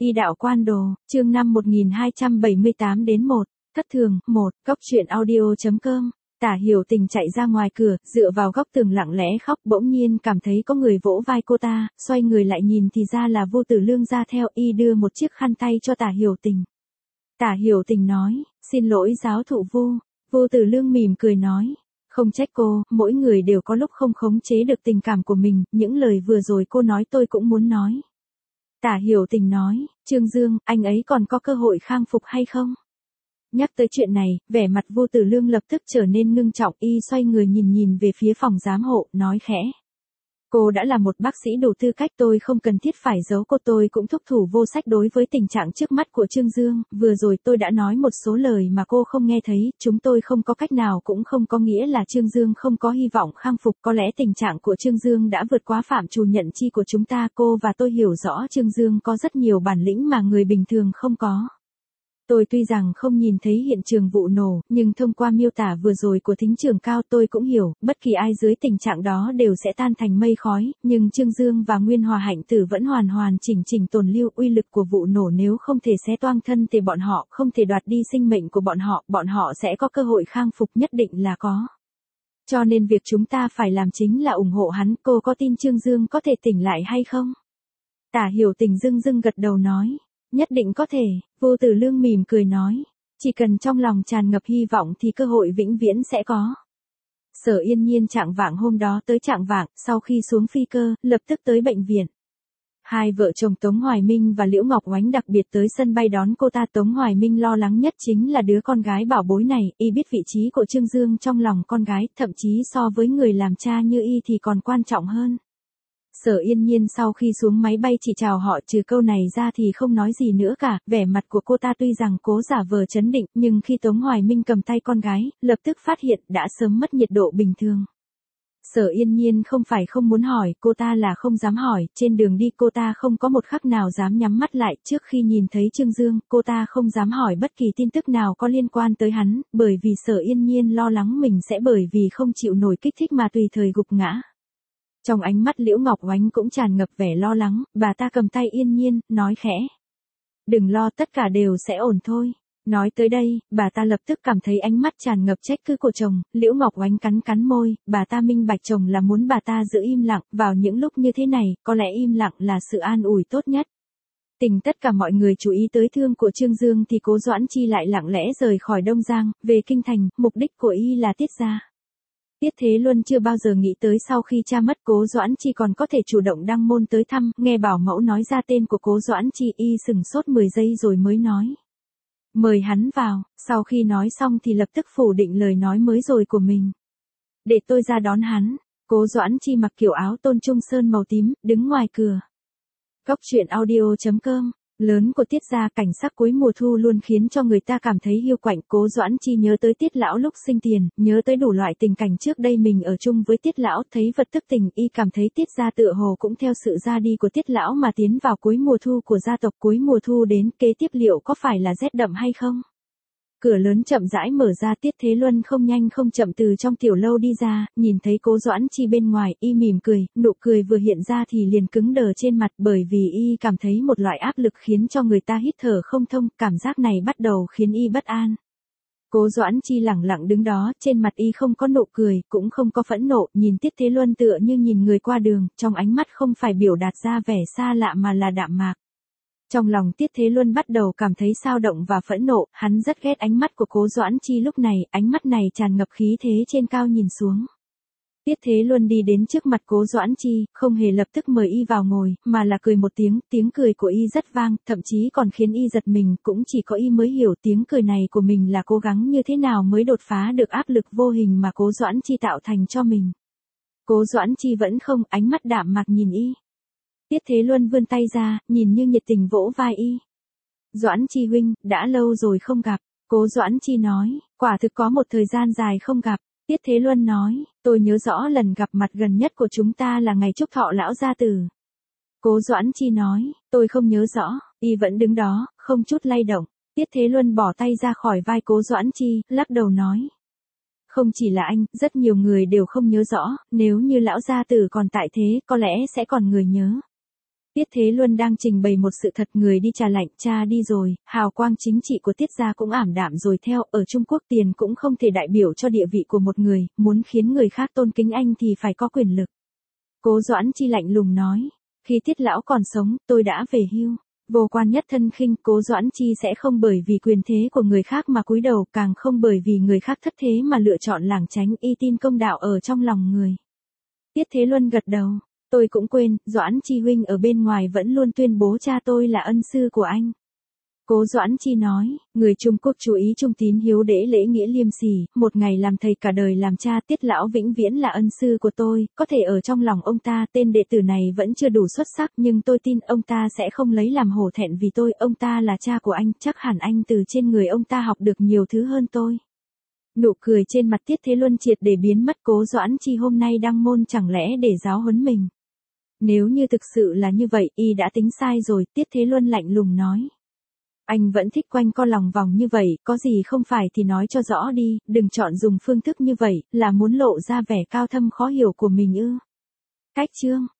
Y đạo quan đồ, chương 5 1278 đến 1, thất thường, 1, góc truyện audio.com. Tả Hiểu Tình chạy ra ngoài cửa, dựa vào góc tường lặng lẽ khóc, bỗng nhiên cảm thấy có người vỗ vai cô ta, xoay người lại nhìn thì ra là Vô Tử Lương ra theo, y đưa một chiếc khăn tay cho Tả Hiểu Tình. Tả Hiểu Tình nói, xin lỗi giáo thụ Vô. Vô Tử Lương mỉm cười nói, không trách cô, mỗi người đều có lúc không khống chế được tình cảm của mình, những lời vừa rồi cô nói tôi cũng muốn nói. Tả Hiểu Tình nói, Trương Dương, anh ấy còn có cơ hội khang phục hay không? Nhắc tới chuyện này, vẻ mặt Vô Tử Lương lập tức trở nên ngưng trọng, y xoay người nhìn về phía phòng giám hộ, nói khẽ. Cô đã là một bác sĩ đủ tư cách, tôi không cần thiết phải giấu cô, tôi cũng thúc thủ vô sách đối với tình trạng trước mắt của Trương Dương, vừa rồi tôi đã nói một số lời mà cô không nghe thấy, chúng tôi không có cách nào cũng không có nghĩa là Trương Dương không có hy vọng khang phục, có lẽ tình trạng của Trương Dương đã vượt quá phạm trù nhận chi của chúng ta, cô và tôi hiểu rõ Trương Dương có rất nhiều bản lĩnh mà người bình thường không có. Tôi tuy rằng không nhìn thấy hiện trường vụ nổ, nhưng thông qua miêu tả vừa rồi của thính trưởng cao tôi cũng hiểu, bất kỳ ai dưới tình trạng đó đều sẽ tan thành mây khói, nhưng Trương Dương và Nguyên Hòa Hạnh Tử vẫn hoàn chỉnh tồn lưu, uy lực của vụ nổ nếu không thể xé toang thân thể bọn họ, không thể đoạt đi sinh mệnh của bọn họ sẽ có cơ hội khang phục, nhất định là có. Cho nên việc chúng ta phải làm chính là ủng hộ hắn, cô có tin Trương Dương có thể tỉnh lại hay không? Tả Hiểu Tình dưng gật đầu nói. Nhất định có thể, Vô Tử Lương mỉm cười nói, chỉ cần trong lòng tràn ngập hy vọng thì cơ hội vĩnh viễn sẽ có. Sở Yên Nhiên trạng vạng hôm đó tới trạng vạng, sau khi xuống phi cơ, lập tức tới bệnh viện. Hai vợ chồng Tống Hoài Minh và Liễu Ngọc Oánh đặc biệt tới sân bay đón cô ta. Tống Hoài Minh lo lắng nhất chính là đứa con gái bảo bối này, y biết vị trí của Trương Dương trong lòng con gái, thậm chí so với người làm cha như y thì còn quan trọng hơn. Sở Yên Nhiên sau khi xuống máy bay chỉ chào họ, trừ câu này ra thì không nói gì nữa cả, vẻ mặt của cô ta tuy rằng cố giả vờ trấn định, nhưng khi Tống Hoài Minh cầm tay con gái, lập tức phát hiện đã sớm mất nhiệt độ bình thường. Sở Yên Nhiên không phải không muốn hỏi, cô ta là không dám hỏi, trên đường đi cô ta không có một khắc nào dám nhắm mắt lại, trước khi nhìn thấy Trương Dương, cô ta không dám hỏi bất kỳ tin tức nào có liên quan tới hắn, bởi vì Sở Yên Nhiên lo lắng mình sẽ bởi vì không chịu nổi kích thích mà tùy thời gục ngã. Trong ánh mắt Liễu Ngọc Oánh cũng tràn ngập vẻ lo lắng, bà ta cầm tay Yên Nhiên, nói khẽ. Đừng lo, tất cả đều sẽ ổn thôi. Nói tới đây, bà ta lập tức cảm thấy ánh mắt tràn ngập trách cứ của chồng, Liễu Ngọc Oánh cắn môi, bà ta minh bạch chồng là muốn bà ta giữ im lặng, vào những lúc như thế này, có lẽ im lặng là sự an ủi tốt nhất. Tình tất cả mọi người chú ý tới thương của Trương Dương thì Cố Doãn Chi lại lặng lẽ rời khỏi Đông Giang, về Kinh Thành, mục đích của y là Tiết gia. Tiết Thế Luân chưa bao giờ nghĩ tới sau khi cha mất Cố Doãn Chi còn có thể chủ động đăng môn tới thăm, nghe bảo mẫu nói ra tên của Cố Doãn Chi y sừng sốt 10 giây rồi mới nói. Mời hắn vào, sau khi nói xong thì lập tức phủ định lời nói mới rồi của mình. Để tôi ra đón hắn. Cố Doãn Chi mặc kiểu áo tôn trung sơn màu tím, đứng ngoài cửa. Góc truyện audio.com. Lớn của Tiết gia, cảnh sắc cuối mùa thu luôn khiến cho người ta cảm thấy hiu quạnh. Cố Doãn Chi nhớ tới Tiết lão lúc sinh tiền, nhớ tới đủ loại tình cảnh trước đây mình ở chung với Tiết lão, thấy vật tức tình, y cảm thấy Tiết gia tựa hồ cũng theo sự ra đi của Tiết lão mà tiến vào cuối mùa thu của gia tộc. Cuối mùa thu đến, kế tiếp liệu có phải là rét đậm hay không? Cửa lớn chậm rãi mở ra, Tiết Thế Luân không nhanh không chậm từ trong tiểu lâu đi ra, nhìn thấy Cố Doãn Chi bên ngoài, y mỉm cười, nụ cười vừa hiện ra thì liền cứng đờ trên mặt, bởi vì y cảm thấy một loại áp lực khiến cho người ta hít thở không thông, cảm giác này bắt đầu khiến y bất an. Cố Doãn Chi lẳng lặng đứng đó, trên mặt y không có nụ cười, cũng không có phẫn nộ, nhìn Tiết Thế Luân tựa như nhìn người qua đường, trong ánh mắt không phải biểu đạt ra vẻ xa lạ mà là đạm mạc. Trong lòng Tiết Thế Luân bắt đầu cảm thấy xao động và phẫn nộ, hắn rất ghét ánh mắt của Cố Doãn Chi lúc này, ánh mắt này tràn ngập khí thế trên cao nhìn xuống. Tiết Thế Luân đi đến trước mặt Cố Doãn Chi, không hề lập tức mời y vào ngồi, mà là cười một tiếng, tiếng cười của y rất vang, thậm chí còn khiến y giật mình, cũng chỉ có y mới hiểu tiếng cười này của mình là cố gắng như thế nào mới đột phá được áp lực vô hình mà Cố Doãn Chi tạo thành cho mình. Cố Doãn Chi vẫn không, ánh mắt đạm mạc nhìn y. Tiết Thế Luân vươn tay ra, nhìn như nhiệt tình vỗ vai y. Doãn Chi huynh, đã lâu rồi không gặp. Cố Doãn Chi nói, quả thực có một thời gian dài không gặp. Tiết Thế Luân nói, tôi nhớ rõ lần gặp mặt gần nhất của chúng ta là ngày chúc thọ lão gia tử. Cố Doãn Chi nói, tôi không nhớ rõ, y vẫn đứng đó, không chút lay động. Tiết Thế Luân bỏ tay ra khỏi vai Cố Doãn Chi, lắc đầu nói. Không chỉ là anh, rất nhiều người đều không nhớ rõ, nếu như lão gia tử còn tại thế, có lẽ sẽ còn người nhớ. Tiết Thế Luân đang trình bày một sự thật, người đi trà lạnh, cha đi rồi, hào quang chính trị của Tiết gia cũng ảm đạm rồi theo, ở Trung Quốc tiền cũng không thể đại biểu cho địa vị của một người, muốn khiến người khác tôn kính anh thì phải có quyền lực. Cố Doãn Chi lạnh lùng nói, khi Tiết lão còn sống, tôi đã về hưu. Vô quan nhất thân khinh, Cố Doãn Chi sẽ không bởi vì quyền thế của người khác mà cúi đầu, càng không bởi vì người khác thất thế mà lựa chọn lảng tránh, y tin công đạo ở trong lòng người. Tiết Thế Luân gật đầu, tôi cũng quên, Doãn Chi huynh ở bên ngoài vẫn luôn tuyên bố cha tôi là ân sư của anh. Cố Doãn Chi nói, người Trung Quốc chú ý trung tín hiếu đễ lễ nghĩa liêm sỉ, một ngày làm thầy cả đời làm cha, Tiết lão vĩnh viễn là ân sư của tôi, có thể ở trong lòng ông ta tên đệ tử này vẫn chưa đủ xuất sắc nhưng tôi tin ông ta sẽ không lấy làm hổ thẹn vì tôi, ông ta là cha của anh, chắc hẳn anh từ trên người ông ta học được nhiều thứ hơn tôi. Nụ cười trên mặt Tiết Thế Luân triệt để biến mất. Cố Doãn Chi hôm nay đăng môn chẳng lẽ để giáo huấn mình? Nếu như thực sự là như vậy, y đã tính sai rồi, Tiết Thế Luân lạnh lùng nói. Anh vẫn thích quanh co lòng vòng như vậy, có gì không phải thì nói cho rõ đi, đừng chọn dùng phương thức như vậy, là muốn lộ ra vẻ cao thâm khó hiểu của mình ư. Cách chương